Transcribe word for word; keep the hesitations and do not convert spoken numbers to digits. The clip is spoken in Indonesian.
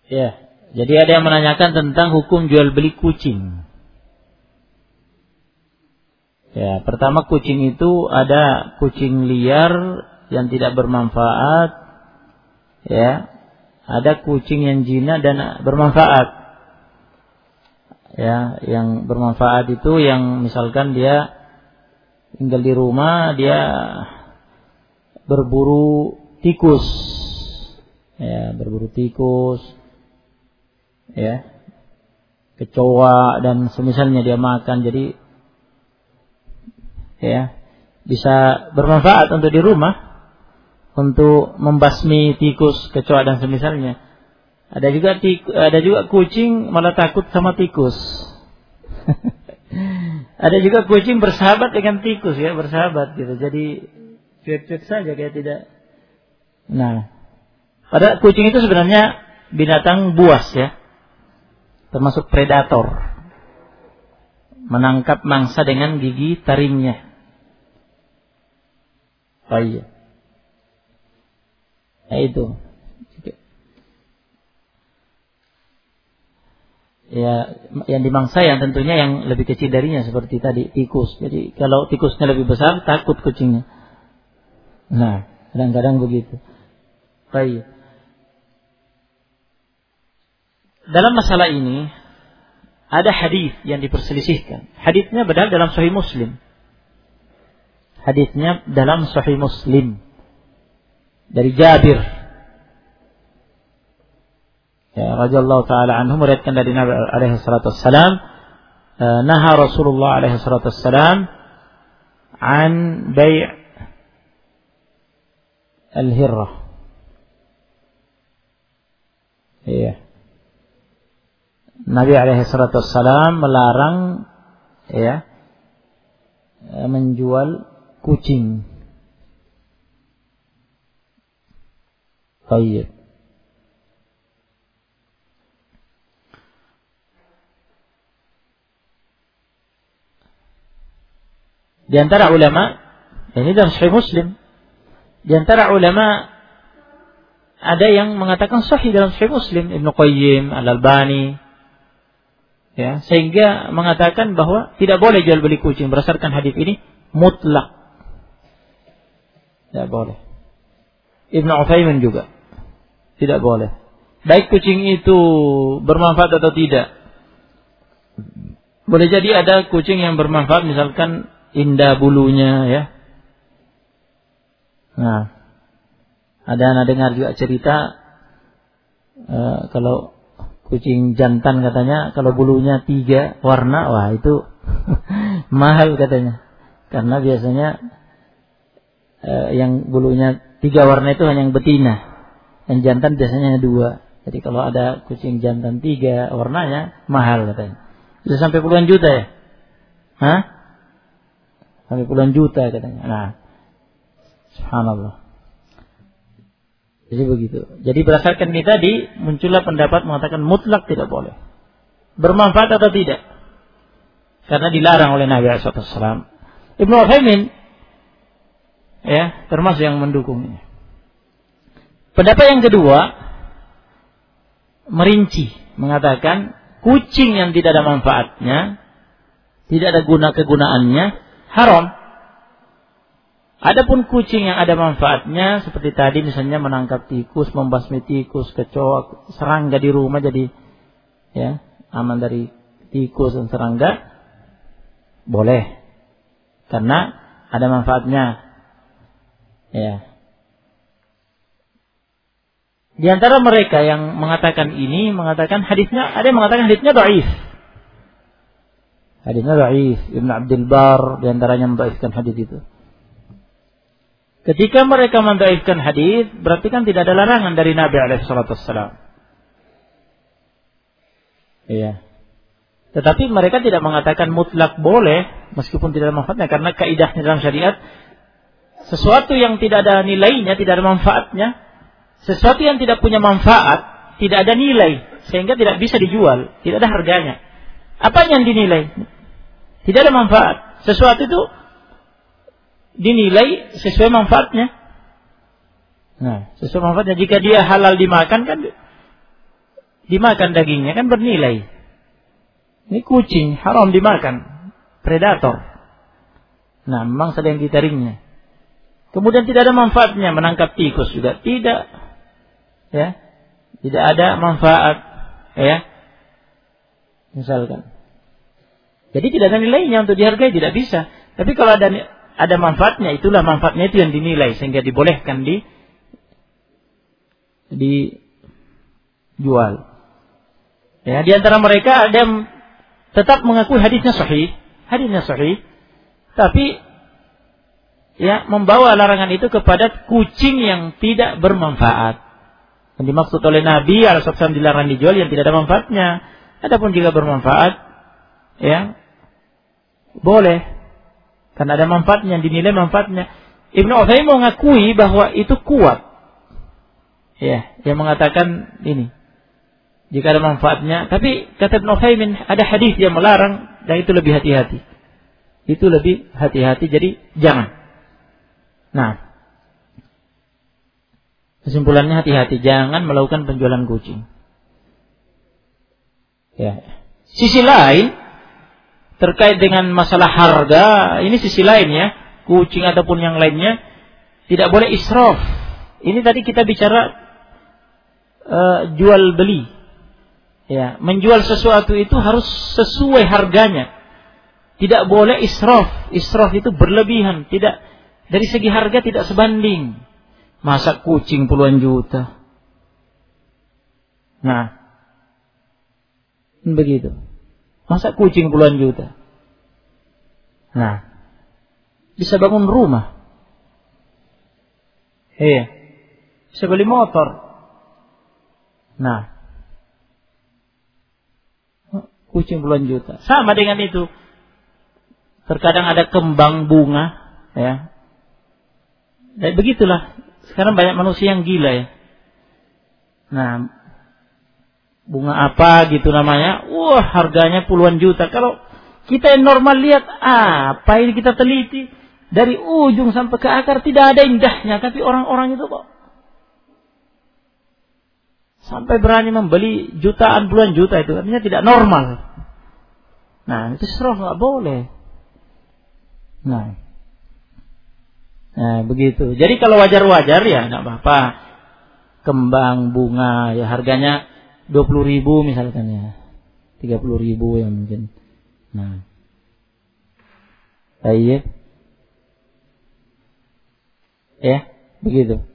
Ya, jadi ada yang menanyakan tentang hukum jual beli kucing. Ya, pertama kucing itu ada kucing liar yang tidak bermanfaat, ya, ada kucing yang jinak dan bermanfaat. Ya, yang bermanfaat itu yang misalkan dia tinggal di rumah, dia berburu tikus, ya, berburu tikus. Ya, kecoa dan semisalnya dia makan, jadi ya bisa bermanfaat untuk di rumah untuk membasmi tikus, kecoa dan semisalnya. Ada juga tikus, ada juga kucing malah takut sama tikus. Ada juga kucing bersahabat dengan tikus, ya, bersahabat gitu. Jadi cuek-cuek saja kayak tidak. Nah, pada kucing itu sebenarnya binatang buas, ya. Termasuk predator, menangkap mangsa dengan gigi taringnya. Oh iya, nah, itu. Ya, yang dimangsa yang tentunya yang lebih kecil darinya seperti tadi tikus. Jadi kalau tikusnya lebih besar takut kucingnya. Nah, kadang-kadang begitu. Baik. Dalam masalah ini ada hadis yang diperselisihkan. Hadisnya berada dalam Sahih Muslim. Hadisnya dalam Sahih Muslim dari Jabir, ya, radhiyallahu taala anhu, meriwayatkan dari Nabi alaihi salatu wassalam, naha Rasulullah alaihi salatu wassalam an bai' al-hirrah. Iya. Nabi alaihi salatu wassalam melarang, ya, menjual kucing. Baik. Di antara ulama, ini dalam Sahih Muslim, di antara ulama ada yang mengatakan sahih dalam Sahih Muslim, Ibnu Qayyim, Al-Albani, ya, sehingga mengatakan bahwa tidak boleh jual beli kucing berdasarkan hadis ini mutlak. Tidak boleh. Ibnu Utsaimin juga tidak boleh. Baik kucing itu bermanfaat atau tidak. Boleh jadi ada kucing yang bermanfaat, misalkan indah bulunya, ya. Nah, ada anak dengar juga cerita uh, kalau kucing jantan katanya kalau bulunya tiga warna, wah itu mahal katanya. Karena biasanya eh, yang bulunya tiga warna itu hanya yang betina, yang jantan biasanya hanya dua. Jadi kalau ada kucing jantan tiga warnanya mahal katanya. Bisa sampai puluhan juta, ya? Hah? Sampai puluhan juta katanya. Nah, subhanallah. Jadi begitu. Jadi berdasarkan ini tadi muncullah pendapat mengatakan mutlak tidak boleh. Bermanfaat atau tidak? Karena dilarang oleh Nabi shallallahu alaihi wasallam. Ibnu Utsaimin, ya, termasuk yang mendukungnya. Pendapat yang kedua merinci, mengatakan kucing yang tidak ada manfaatnya, tidak ada guna kegunaannya, haram. Adapun kucing yang ada manfaatnya, seperti tadi misalnya menangkap tikus, membasmi tikus, kecoa, serangga di rumah, jadi ya aman dari tikus dan serangga, boleh, karena ada manfaatnya. Ya. Di antara mereka yang mengatakan ini, mengatakan hadisnya, ada yang mengatakan hadisnya dhaif. Hadisnya dhaif. Ibnu Abdul Bar di antaranya mendhaifkan hadis itu. Ketika mereka mendhaifkan hadis, berarti kan tidak ada larangan dari Nabi alaihi salatu wassalam. Iya. Tetapi mereka tidak mengatakan mutlak boleh, meskipun tidak ada manfaatnya, karena kaidahnya dalam syariat, sesuatu yang tidak ada nilainya, tidak ada manfaatnya, sesuatu yang tidak punya manfaat, tidak ada nilai, sehingga tidak bisa dijual, tidak ada harganya. Apa yang dinilai? Tidak ada manfaat. Sesuatu itu dinilai sesuai manfaatnya. Nah, sesuai manfaatnya. Jika dia halal dimakan, kan dimakan dagingnya kan bernilai. Ini kucing haram dimakan, predator. Nah, memang sedang ditaringnya. Kemudian tidak ada manfaatnya menangkap tikus juga tidak, ya, tidak ada manfaat, ya, misalkan. Jadi tidak ada nilainya untuk dihargai, tidak bisa. Tapi kalau ada ada manfaatnya, itulah manfaatnya itu yang dinilai sehingga dibolehkan di dijual. Ya, di antara mereka ada yang tetap mengakui hadisnya sahih, hadisnya sahih, tapi ya membawa larangan itu kepada kucing yang tidak bermanfaat. Yang dimaksud oleh Nabi alaihi wasallam dilarang dijual yang tidak ada manfaatnya. Adapun jika bermanfaat, ya boleh, karena ada manfaatnya, dinilai manfaatnya. Ibnu Utsaimin mengakui bahwa itu kuat. Ya, yang mengatakan ini jika ada manfaatnya, tapi kata Ibnu Utsaimin ada hadis yang melarang dan itu lebih hati-hati. Itu lebih hati-hati, jadi jangan. Nah, kesimpulannya hati-hati, jangan melakukan penjualan kucing. Ya. Sisi lain terkait dengan masalah harga, ini sisi lain ya, kucing ataupun yang lainnya tidak boleh israf. Ini tadi kita bicara uh, jual beli. Ya, menjual sesuatu itu harus sesuai harganya. Tidak boleh israf. Israf itu berlebihan, tidak, dari segi harga tidak sebanding. Masa kucing puluhan juta. Nah, begitu. Masa kucing puluhan juta. Nah, bisa bangun rumah. Iya. Bisa beli motor. Nah, kucing puluhan juta. Sama dengan itu. Terkadang ada kembang bunga, ya. Dan begitulah. Sekarang banyak manusia yang gila ya. Nah, bunga apa gitu namanya, wah harganya puluhan juta. Kalau kita yang normal lihat, apa ini kita teliti dari ujung sampai ke akar tidak ada indahnya, tapi orang-orang itu kok sampai berani membeli jutaan puluhan juta, itu artinya tidak normal. Nah, itu serah nggak boleh. Nah, nah begitu. Jadi kalau wajar-wajar ya nggak apa-apa. Kembang bunga ya harganya dua puluh ribu misalkan ya, tiga puluh ribu ya mungkin. Nah, baik ya, begitu.